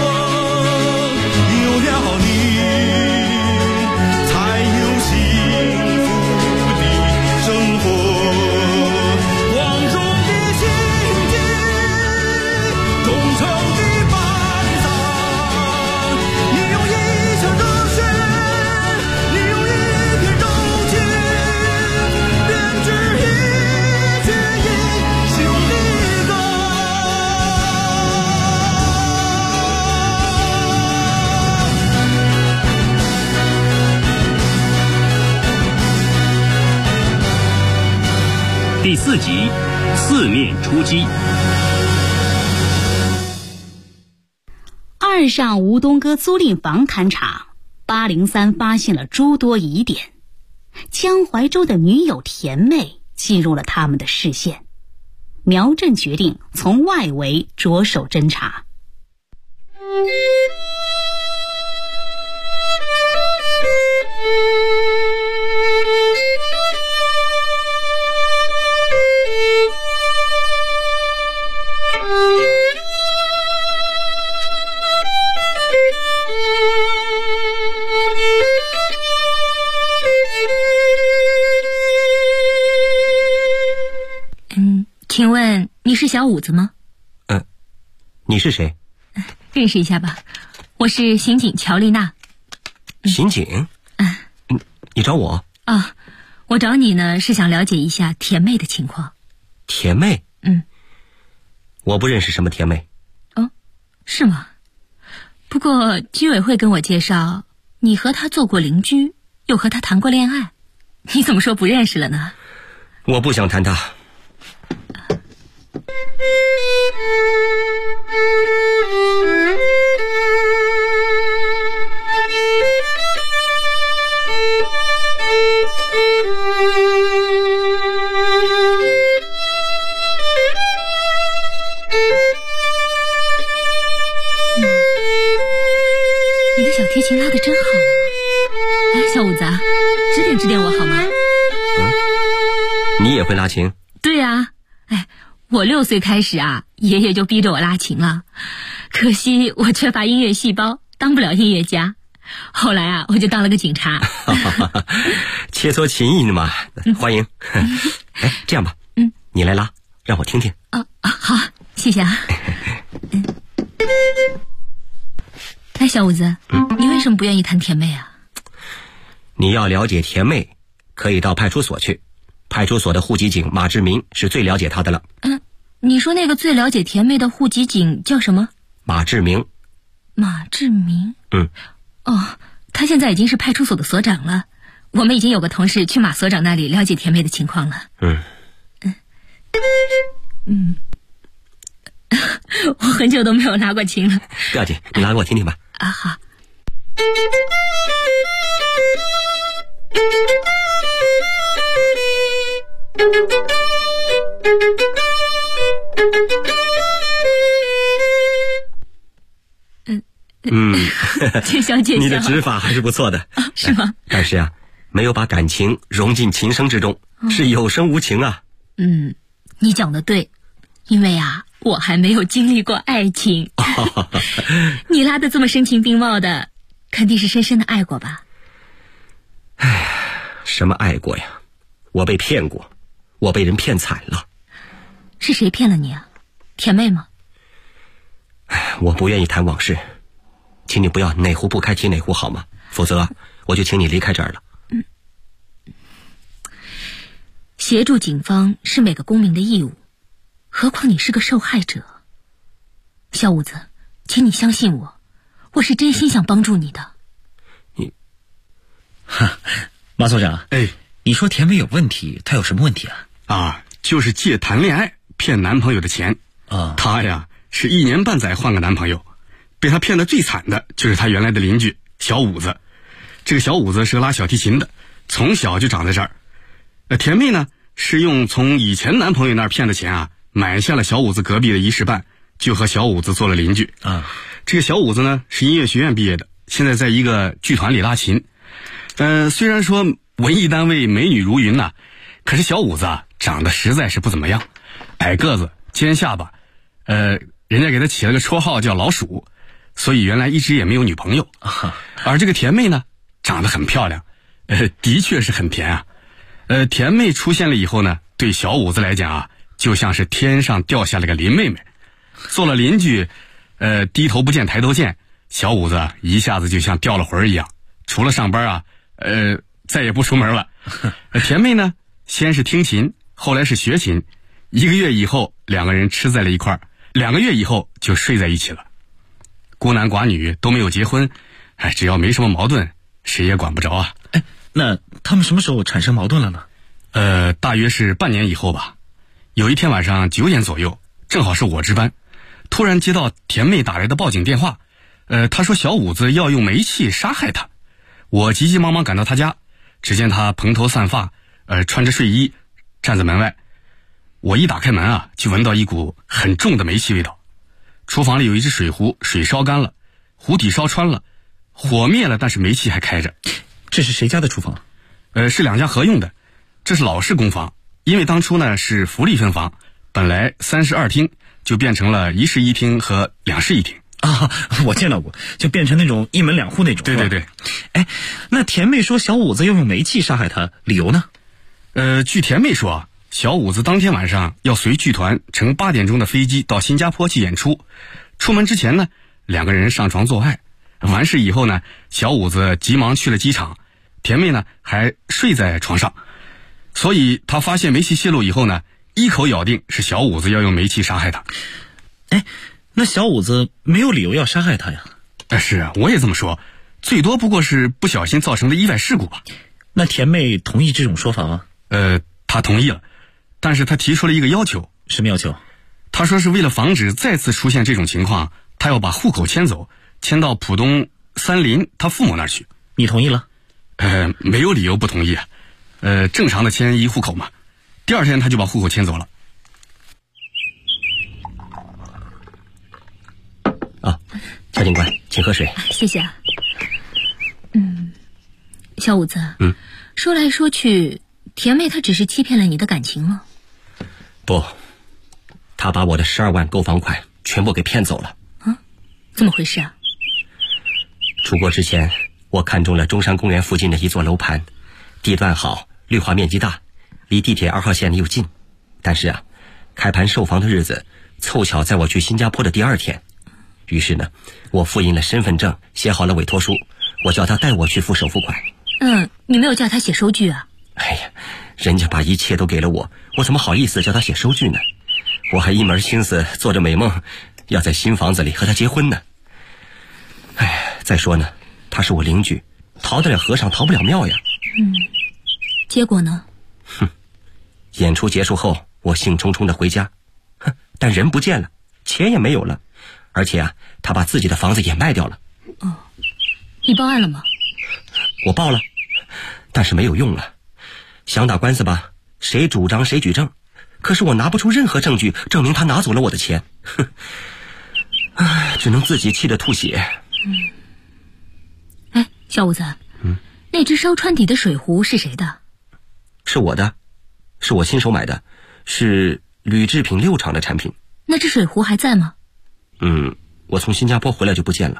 有了你才有幸福的生活。广州的情景，忠诚的班长，你用一腔热血，你用一片柔情，编织一曲英雄的歌。 第4集，四面出击。 二上吴东哥租赁房勘查，803发现了诸多疑点，江淮州的女友田妹进入了他们的视线。苗振决定从外围着手侦查。 请问你是小五子吗？ 你是谁？ 认识一下吧，我是刑警乔丽娜。 刑警？你找我？ 我找你呢是想了解一下田妹的情况。 田妹？我不认识什么田妹。 是吗？不过居委会跟我介绍，你和她做过邻居，又和她谈过恋爱，你怎么说不认识了呢？ 我不想谈她。 你的小提琴拉得真好啊！小五子，指点我好吗？ 你也会拉琴？ 对啊，我6岁开始爷爷就逼着我拉琴了，可惜我缺乏音乐细胞，当不了音乐家。后来我就当了个警察。 切磋琴艺嘛，欢迎。这样吧，你来拉，让我听听。 好，谢谢啊。小五子，你为什么不愿意谈田妹啊？ 你要了解田妹，可以到派出所去。派出所的户籍警马志明是最了解她的了。 你说那个最了解田妹的户籍警叫什么？ 马志明。 马志明？他现在已经是派出所的所长了， 我们已经有个同事去马所长那里了解甜妹的情况了。我很久都没有拉过琴了。 不要紧，你拉给我听听吧。 啊，好。见笑见笑。 你的指法还是不错的， 是吗？ 但是啊，没有把感情融进琴声之中，是有声无情啊。 你讲的对，因为啊，我还没有经历过爱情。你拉得这么声情并茂的，肯定是深深的爱过吧？ 什么爱过呀？我被骗过，我被人骗惨了。 是谁骗了你啊？甜妹吗？ 我不愿意谈往事，请你不要哪壶不开提哪壶好吗？否则我就请你离开这儿了。 协助警方是每个公民的义务，何况你是个受害者。小五子，请你相信我，我是真心想帮助你的。 马所长，你说甜妹有问题，她有什么问题啊？ 就是借谈恋爱骗男朋友的钱。她呀是1年半载换个男朋友，被她骗得最惨的就是她原来的邻居小五子。这个小五子是个拉小提琴的，从小就长在这儿。甜妹呢是用从以前男朋友那儿骗的钱啊，买下了小五子隔壁的一室半，就和小五子做了邻居。这个小五子呢是音乐学院毕业的，现在在一个剧团里拉琴。虽然说文艺单位美女如云呐，可是小五子长得实在是不怎么样，矮个子，尖下巴，人家给他起了个绰号叫老鼠，所以原来一直也没有女朋友。而这个甜妹呢，长得很漂亮，的确是很甜啊。甜妹出现了以后呢，对小五子来讲啊，就像是天上掉下了个林妹妹。做了邻居，低头不见抬头见，小五子一下子就像掉了魂一样，除了上班啊，再也不出门了。甜妹呢，先是听琴，后来是学琴，1个月以后2个人吃在了一块儿，2个月以后就睡在一起了。孤男寡女都没有结婚，只要没什么矛盾，谁也管不着啊。 那他们什么时候产生矛盾了呢？ 大约是半年以后吧。有一天晚上9点左右，正好是我值班，突然接到甜妹打来的报警电话。她说小五子要用煤气杀害她。我急急忙忙赶到她家，只见她蓬头散发，穿着睡衣站在门外。我一打开门啊，就闻到一股很重的煤气味道。厨房里有一只水壶，水烧干了，壶底烧穿了，火灭了，但是煤气还开着。 这是谁家的厨房？ 是2家合用的，这是老式公房。因为当初呢是福利分房，本来3室2厅就变成了1室1厅和2室1厅。 我见到过，就变成那种1门2户那种。 对对对。 那甜妹说小五子要用煤气杀害她，理由呢？ 据甜妹说，小五子当天晚上要随剧团乘8点钟的飞机到新加坡去演出，出门之前呢，2个人上床做爱，完事以后呢，小五子急忙去了机场，甜妹呢还睡在床上，所以她发现煤气泄露以后呢，一口咬定是小五子要用煤气杀害她。 那小五子没有理由要杀害她呀？ 是啊，我也这么说，最多不过是不小心造成的意外事故吧。 那甜妹同意这种说法吗？ 她同意了，但是她提出了一个要求。 什么要求？ 她说是为了防止再次出现这种情况，她要把户口迁走，迁到浦东三林她父母那儿去。 你同意了？ 没有理由不同意啊。正常的迁移户口嘛。第2天她就把户口迁走了。 乔警官，请喝水。 谢谢。小五子，说来说去，甜妹她只是欺骗了你的感情吗？ 不，她把我的12万购房款全部给骗走了。 怎么回事啊？ 出国之前，我看中了中山公园附近的一座楼盘，地段好，绿化面积大，离地铁2号线又近。但是啊，开盘售房的日子凑巧在我去新加坡的第2天。于是呢，我复印了身份证，写好了委托书，我叫他带我去付首付款。 你没有叫他写收据啊？ 人家把一切都给了我，我怎么好意思叫他写收据呢？我还一门心思做着美梦，要在新房子里和他结婚呢。再说呢，他是我邻居，逃得了和尚逃不了庙呀。 结果呢？ 演出结束后，我兴冲冲的回家，但人不见了，钱也没有了，而且啊，他把自己的房子也卖掉了。 你报案了吗？ 我报了，但是没有用了。想打官司吧，谁主张谁举证，可是我拿不出任何证据证明他拿走了我的钱，只能自己气得吐血。 哎，小五子，那只烧川底的水壶是谁的？ 是我的，是我亲手买的，是铝制品6厂的产品。 那只水壶还在吗？ 我从新加坡回来就不见了。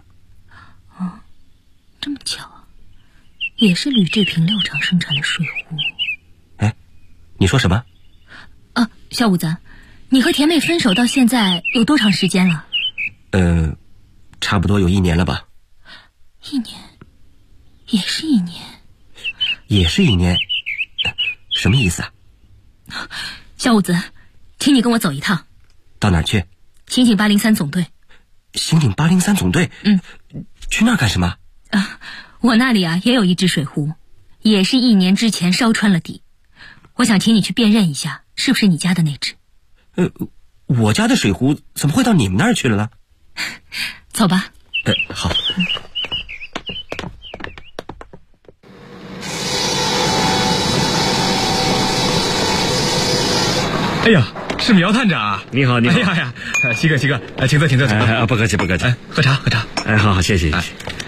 这么巧啊，也是铝制品6厂生产的水壶。 哎，你说什么？ 小五子，你和甜妹分手到现在有多长时间了？ 差不多有1年了吧。 1年？也是1年？ 也是1年？什么意思啊？ 小五子，请你跟我走一趟。 到哪儿去？ 刑警803总队。 刑警803总队？去那儿干什么？ 我那里啊也有一只水壶，也是1年之前烧穿了底。我想请你去辨认一下，是不是你家的那只？ 我家的水壶怎么会到你们那儿去了呢？ 走吧。 好。 哎呀，是苗探长啊！ 你好，你好。 哎呀，西哥，请坐，请坐。 不客气，不客气。 喝茶。 好，谢谢。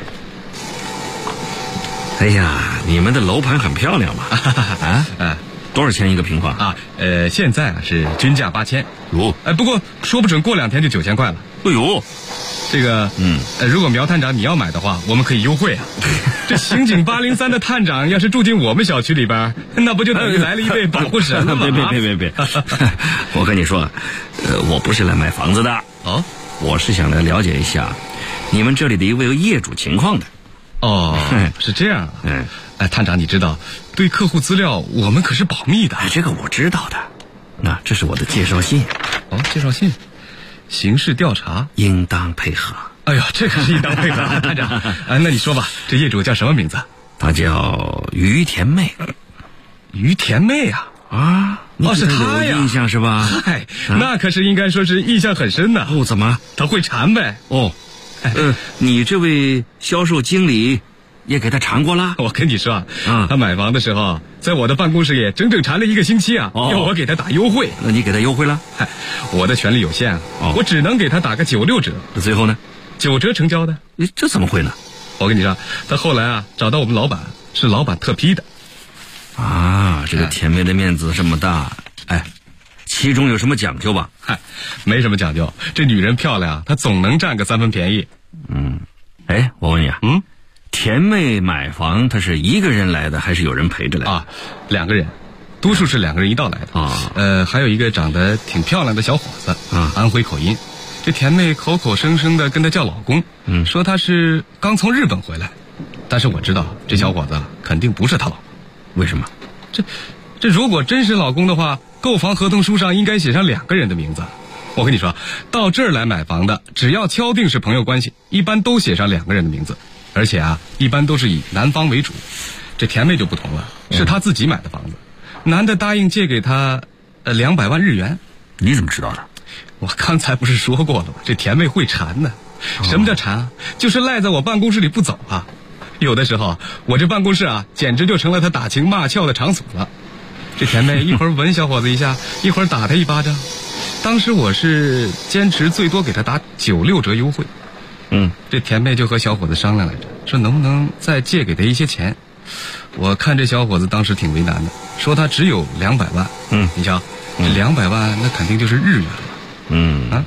哎呀，你们的楼盘很漂亮嘛？多少钱一个平方啊？现在是均价8000。不过说不准过2天就9000块了。 哎呦， 这个如果苗探长你要买的话，我们可以优惠啊。这刑警803的探长要是住进我们小区里边，那不就等于来了一位保护神了吗？ 别！我跟你说，我不是来买房子的哦， 我是想来了解一下你们这里的一位业主情况的。 哦，是这样。探长，你知道，对客户资料我们可是保密的。 这个我知道的。那这是我的介绍信。 介绍信。刑事调查应当配合。 哎呦，这可是应当配合。探长，那你说吧，这业主叫什么名字？ 他叫于甜妹。 于甜妹啊？是他呀？ 印象是吧？ 嗨，那可是应该说是印象很深的。 怎么？ 他会缠呗。 你这位销售经理也给他缠过了？ 我跟你说他买房的时候在我的办公室也整整缠了1个星期啊，要我给他打优惠。 那你给他优惠了？ 我的权力有限我只能给他打个96折。 最后呢 ？9折成交的。 这怎么会呢？ 我跟你说，他后来找到我们老板，是老板特批的。 这个甜妹的面子这么大，其中有什么讲究吧？ 没什么讲究，这女人漂亮，她总能占个3分便宜。 我问你甜妹买房，她是一个人来的，还是有人陪着来的 ？2个人，多数是2个人一道来的。还有一个长得挺漂亮的小伙子，安徽口音。这甜妹口口声声的跟他叫老公，说他是刚从日本回来。但是我知道这小伙子肯定不是他老公。 为什么？ 这如果真是老公的话，购房合同书上应该写上2个人的名字。我跟你说，到这儿来买房的，只要敲定是朋友关系，一般都写上2个人的名字，而且一般都是以男方为主。这甜妹就不同了，是她自己买的房子，男的答应借给她200万日元。 你怎么知道的？ 我刚才不是说过了吗？这甜妹会缠呢。什么叫缠就是赖在我办公室里不走啊。有的时候我这办公室简直就成了她打情骂俏的场所了。这甜妹一会儿吻小伙子一下，一会儿打他一巴掌。当时我是坚持最多给他打96折优惠。这甜妹就和小伙子商量来着，说能不能再借给他一些钱。我看这小伙子当时挺为难的，说他只有200万。你瞧，这200万那肯定就是日元了。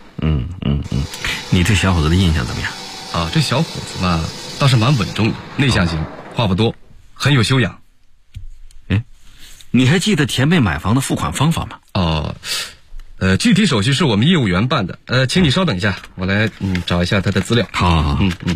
你对小伙子的印象怎么样？ 这小伙子嘛，倒是蛮稳重的，内向型，话不多，很有修养。 你还记得甜妹买房的付款方法吗？ 具体手续是我们业务员办的。请你稍等一下，我来找一下他的资料。 好。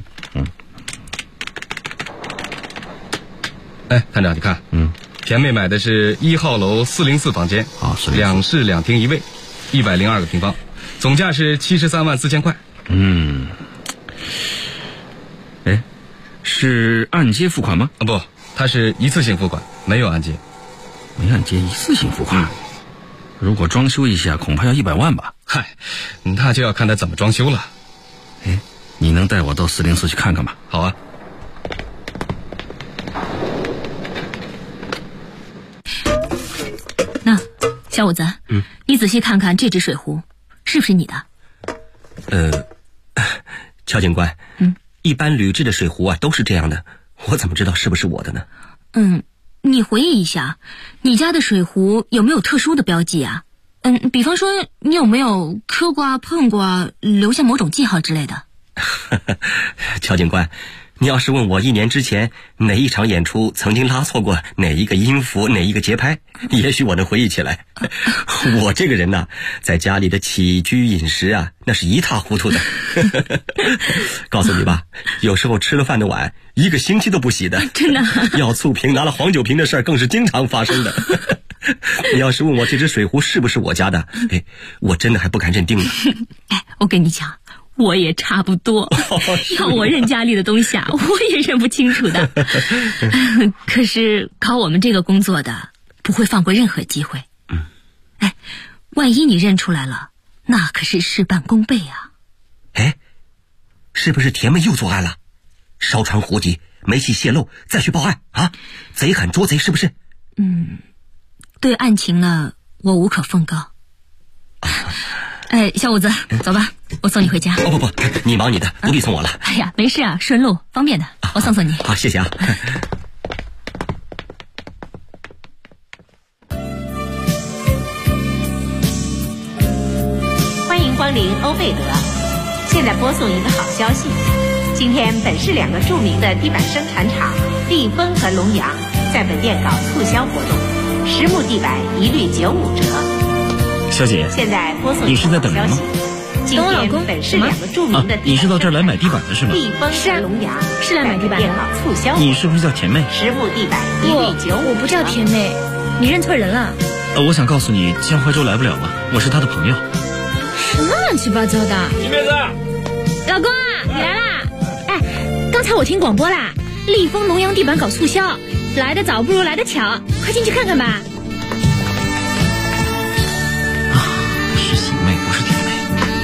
探长，你看，甜妹买的是1号楼404房间，2室2厅1卫，102个平方，总价是73万4千块。 是按揭付款吗？ 不， 它是一次性付款，没有按揭。 没按揭，一次性付款。如果装修一下，恐怕要100万吧？ 嗨，那就要看他怎么装修了。 哎，你能带我到404去看看吗？ 好啊。 那小五子，你仔细看看这只水壶，是不是你的？ 乔警官，一般铝制的水壶啊都是这样的，我怎么知道是不是我的呢？ 你回忆一下，你家的水壶有没有特殊的标记啊？比方说你有没有磕过、碰过，留下某种记号之类的？ 乔警官，你要是问我1年之前哪一场演出曾经拉错过哪一个音符、哪一个节拍，也许我能回忆起来。我这个人呢，在家里的起居饮食啊，那是一塌糊涂的。告诉你吧，有时候吃了饭的碗1个星期都不洗的。 真的？ 要醋瓶拿了黄酒瓶的事儿更是经常发生的。你要是问我这只水壶是不是我家的，我真的还不敢认定呢。 我跟你讲，我也差不多。要我认家里的东西啊，我也认不清楚的。可是搞我们这个工作的，不会放过任何机会。万一你认出来了，那可是事半功倍啊。 是不是田妹又作案了？烧船湖底，煤气泄漏，再去报案啊？贼喊捉贼是不是？ 对案情呢，我无可奉告。小五子，走吧，我送你回家。 不，你忙你的，不必送我了。 哎呀，没事啊，顺路方便的，我送你。 好，谢谢啊。 欢迎光临欧贝德，现在播送一个好消息。今天本市2个著名的地板生产厂立丰和龙阳在本店搞促销活动，实木地板一律95折。 小姐， 现在播送你是在等人吗？ 今天本市2个著名的你是到这儿来买地板的是吗？ 立丰和龙阳是来买地板的。 搞促销， 你是不是叫田妹？ 实木地板一律95折。 我不叫田妹，你认错人了。 我想告诉你，江淮州来不了了，我是他的朋友。 什么乱七八糟的！ 金妹子， 老公啊，你来啦！刚才我听广播啦，立丰龙阳地板搞促销，来得早不如来得巧，快进去看看吧。 是邢妹，不是田妹。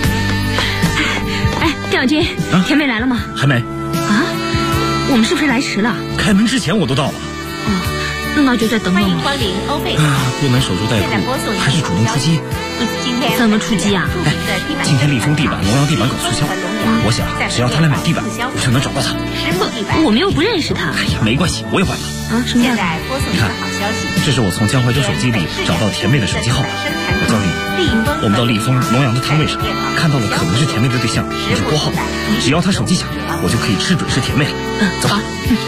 郑小军，田妹来了吗？ 还没。 我们是不是来迟了？ 开门之前我都到了。 那就再等等。 欢迎光临欧贝德。 不能守株待兔，还是主动出击。 怎么出击啊？ 今天立丰地板、龙阳地板搞促销，我想只要他来买地板，我就能找到他。 我们又不认识他。 没关系，我也换了。 什么样？ 你看，这是我从江淮州手机里找到田妹的手机号码，我叫丽。我们到立丰、龙阳的摊位上，看到了可能是田妹的对象，你就拨号，只要他手机响，我就可以吃准是田妹了。走吧。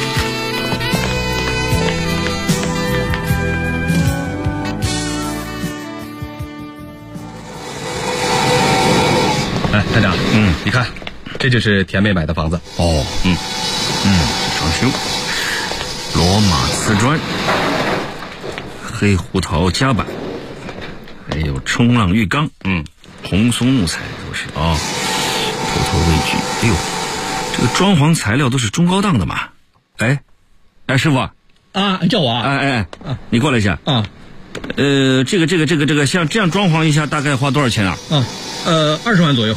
探长，你看，这就是田妹买的房子。 装修，罗马瓷砖，黑胡桃夹板，还有冲浪浴缸，红松木材都是头畏惧。哎呦，这个装潢材料都是中高档的嘛。师傅叫我你过来一下这个像这样装潢一下大概花多少钱啊 ？20万左右。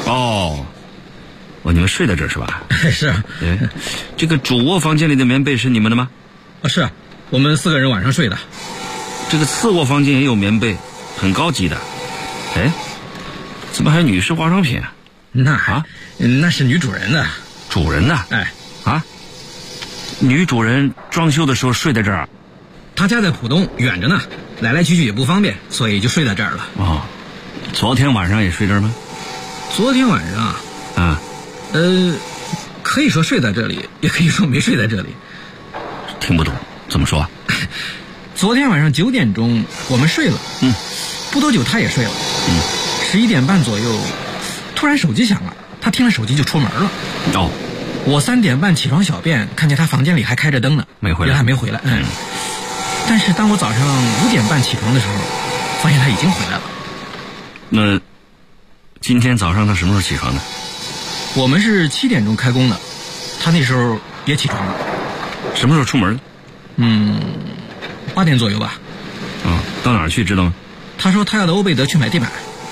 你们睡在这儿是吧？ 是啊。 这个主卧房间里的棉被是你们的吗？ 是啊，我们4个人晚上睡的。 这个次卧房间也有棉被，很高级的。怎么还有女士化妆品啊？ 那是女主人的。 主人呢？女主人装修的时候睡在这儿？ 她家在浦东，远着呢，来来去去也不方便，所以就睡在这儿了。 昨天晚上也睡这儿吗？ 昨天晚上可以说睡在这里，也可以说没睡在这里。 听不懂，怎么说？ 昨天晚上9点钟我们睡了，不多久他也睡了，11点半左右，突然手机响了，他听了手机就出门了。我3点半起床小便，看见他房间里还开着灯呢， 没回来， 原来还没回来。但是当我早上5点半起床的时候，发现他已经回来了。 那今天早上他什么时候起床的？ 我们是7点钟开工的，他那时候也起床了。 什么时候出门 8点左右吧。 到哪儿去知道吗？ 他说他要到欧贝德去买地板。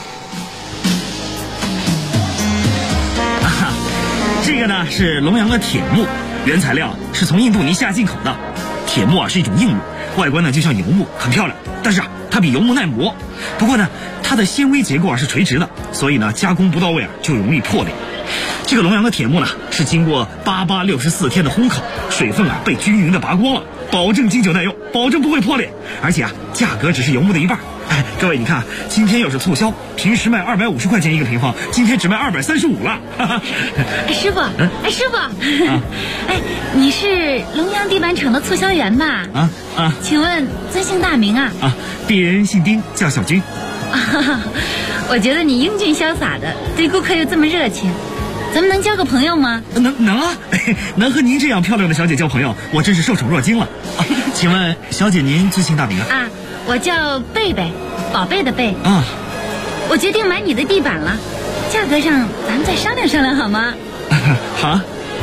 这个呢是龙阳的铁木，原材料是从印度尼西亚进口的。铁木是一种硬木，外观呢就像油木，很漂亮。但是它比油木耐磨。不过呢，它的纤维结构是垂直的，所以呢加工不到位就容易破裂。这个龙阳的铁木呢是经过8864天的烘烤，水分被均匀的拔光了，保证经久耐用，保证不会破裂。而且价格只是油木的一半。各位你看，今天又是促销，平时卖250块钱一个平方，今天只卖235了。 师傅，师傅，你是龙阳地板厂的促销员吧？请问尊姓大名啊？ 鄙人姓丁，叫小军。 我觉得你英俊潇洒的，对顾客又这么热情，咱们能交个朋友吗？ 能啊，能和您这样漂亮的小姐交朋友，我真是受宠若惊了。请问小姐您尊姓大名啊？ 我叫贝贝，宝贝的贝。我决定买你的地板了，价格上咱们再商量商量好吗？ 好。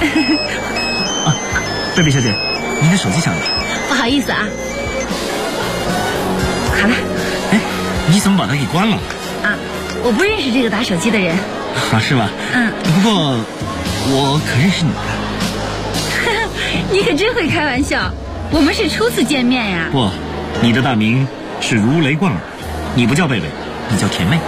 贝贝小姐，您的手机响了。 不好意思啊。好了。 你怎么把它给关了？ 我不认识这个打手机的人。 是吧？不过我可认识你的。 你可真会开玩笑，我们是初次见面呀。 不，你的大名是如雷贯耳，你不叫贝贝，你叫甜妹。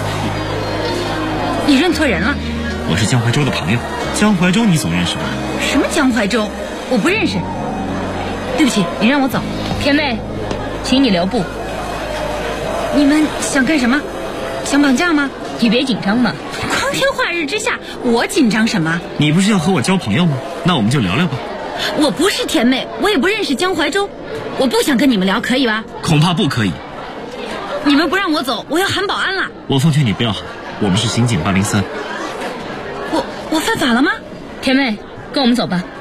你认错人了。 我是江淮州的朋友，江淮州你总认识吧？ 什么江淮州？我不认识。对不起，你让我走。甜妹，请你留步。你们想干什么？想绑架吗？ 你别紧张嘛。 光天化日之下，我紧张什么？ 你不是要和我交朋友吗？那我们就聊聊吧。 我不是甜妹，我也不认识江淮州，我不想跟你们聊，可以吧？ 恐怕不可以。 你们不让我走，我要喊保安了。 我奉劝你不要喊，我们是刑警803。 我犯法了吗？ 甜妹，跟我们走吧。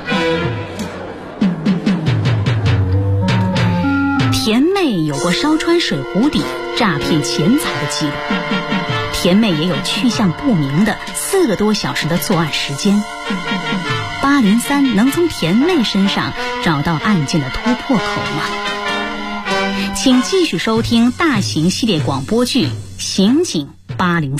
甜妹有过烧穿水壶底、诈骗钱财的记录，甜妹也有去向不明的4个多小时的作案时间。803能从甜妹身上找到案件的突破口吗？请继续收听大型系列广播剧《刑警803》。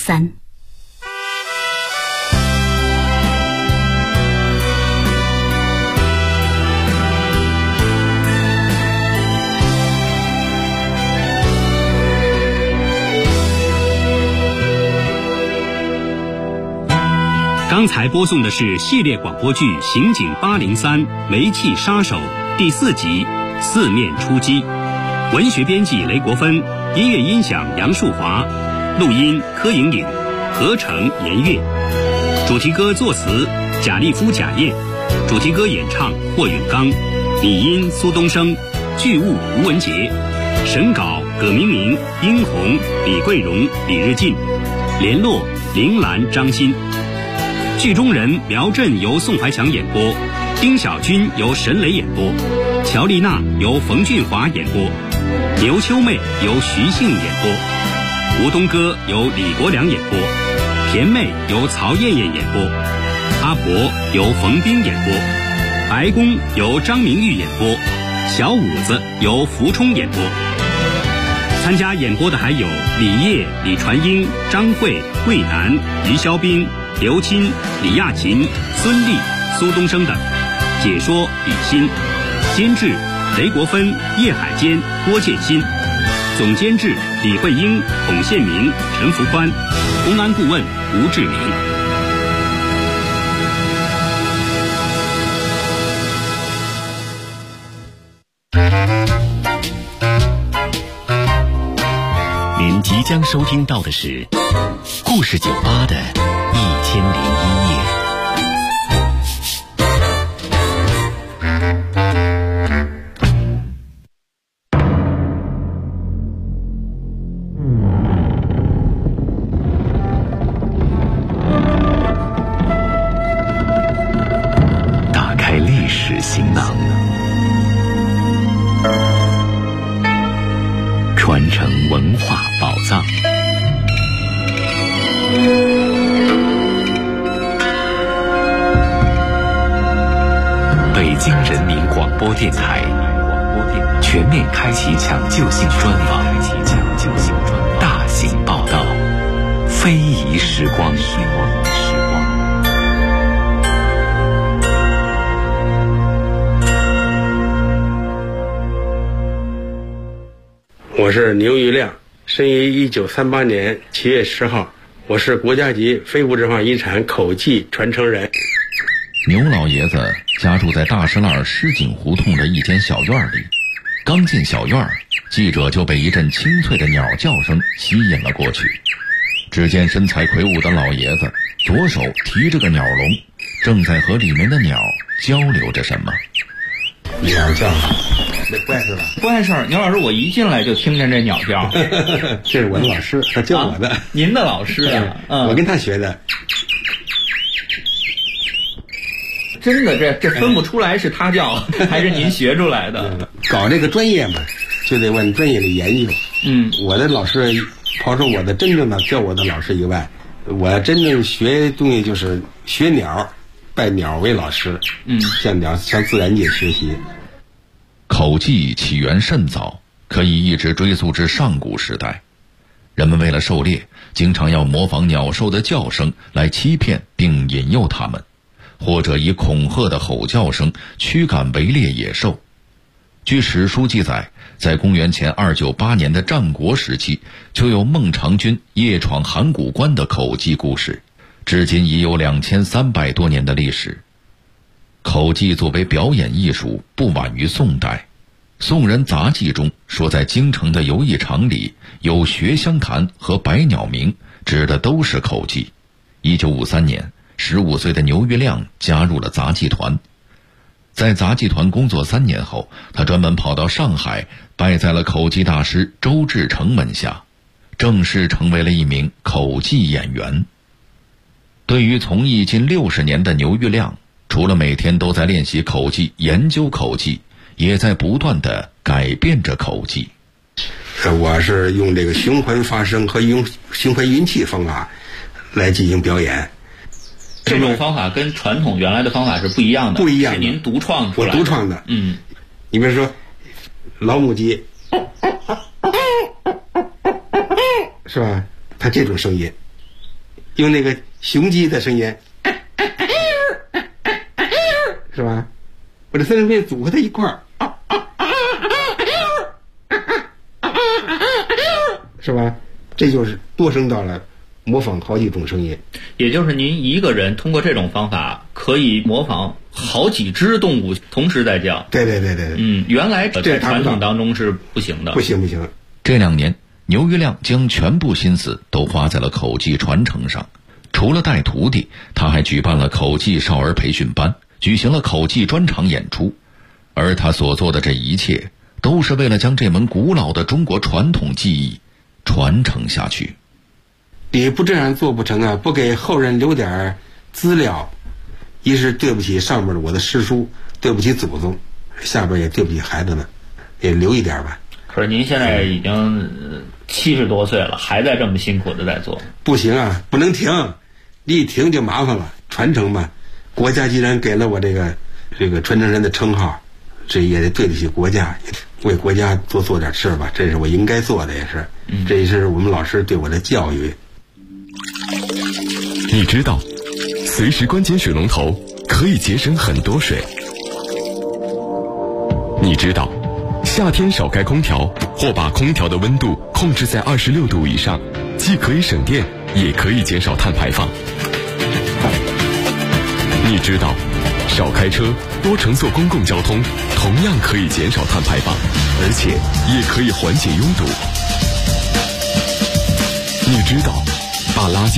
刚才播送的是系列广播剧《刑警803煤气杀手》第4集《四面出击》，文学编辑雷国芬，音乐音响杨树华，录音柯莹莹，合成严月，主题歌作词贾立夫、贾燕，主题歌演唱霍永刚，拟音苏东升，剧务吴文杰，审稿葛明明、殷红、李桂荣、李日进，联络铃兰、张欣。剧中人苗震由宋怀强演播，丁小军由沈磊演播，乔丽娜由冯俊华演播，牛秋妹由徐杏演播，吴东哥由李国良演播，甜妹由曹艳艳演播，阿婆由冯斌演播，白宫由张明玉演播，小五子由福冲演播。参加演播的还有李烨、李传英、张慧、桂南、于肖斌、刘钦、李亚琴、孙俪、苏东升等。解说李欣，监制雷国芬、叶海坚、郭建新，总监制李慧英、孔宪明、陈福宽，公安顾问吴志明。 您即将收听到的是故事酒吧的1001夜。打开历史行囊，传承文化宝藏。北京人民广播电台全面开启抢救性专访，大型报道，非遗时光。 我是牛玉亮，生于1938年7月10号，我是国家级非物质文化遗产口技传承人。 牛老爷子家住在大石栏石井胡同的一间小院里，刚进小院，记者就被一阵清脆的鸟叫声吸引了过去。只见身材魁梧的老爷子左手提着个鸟笼，正在和里面的鸟交流着什么。 鸟叫，这不碍事吧？ 不碍事儿。牛老师，我一进来就听见这鸟叫。 这是我的老师，他教我的。 您的老师啊？ 我跟他学的。 真的，这分不出来是他教还是您学出来的。 搞这个专业嘛，就得问专业的研究。我的老师，抛出我的真正的教我的老师以外，我真正学东西就是学鸟，拜鸟为老师。向自然界学习。 口技起源甚早，可以一直追溯至上古时代。人们为了狩猎，经常要模仿鸟兽的叫声来欺骗并引诱它们，或者以恐吓的吼叫声驱赶围猎野兽。据史书记载，在公元前298年的战国时期，就有孟尝君夜闯函谷关的口技故事，至今已有2300多年的历史。口技作为表演艺术，不晚于宋代。宋人杂记中说，在京城的游艺场里有学香坛和百鸟鸣，指的都是口技。1953年，15岁的牛玉亮加入了杂技团。在杂技团工作3年后，他专门跑到上海，拜在了口技大师周志成门下，正式成为了一名口技演员。对于从艺近60年的牛玉亮，除了每天都在练习口技、研究口技，也在不断地改变着口技。 我是用这个循环发声和用循环运气方法来进行表演。 这种方法跟传统原来的方法是不一样的， 不一样的， 是您独创出来的。 我独创的。你比如说老母鸡，是吧？它这种声音，用那个雄鸡的声音，是吧？我这3声片组合在一块儿，是吧？这就是多声道了，模仿好几种声音。 也就是您一个人通过这种方法可以模仿好几只动物同时在叫。 对。 原来在传统当中是不行的。 不行。 这2年，牛玉亮将全部心思都花在了口技传承上。除了带徒弟，他还举办了口技少儿培训班，举行了口技专场演出。而他所做的这一切，都是为了将这门古老的中国传统技艺传承下去。 你不这样做不成啊！不给后人留点资料，一是对不起上面的我的师叔，对不起祖宗，下边也对不起孩子们，也留一点吧。 可是您现在已经70多岁了，还在这么辛苦的在做。 不行啊，不能停，你一停就麻烦了。传承嘛，国家既然给了我这个传承人的称号，这也得对得起国家，为国家多做点事吧，这是我应该做的，也是，这也是我们老师对我的教育。 你知道，随时关紧水龙头可以节省很多水。你知道，夏天少开空调或把空调的温度控制在26度以上，既可以省电，也可以减少碳排放。你知道，少开车，多乘坐公共交通，同样可以减少碳排放，而且也可以缓解拥堵。你知道，把垃圾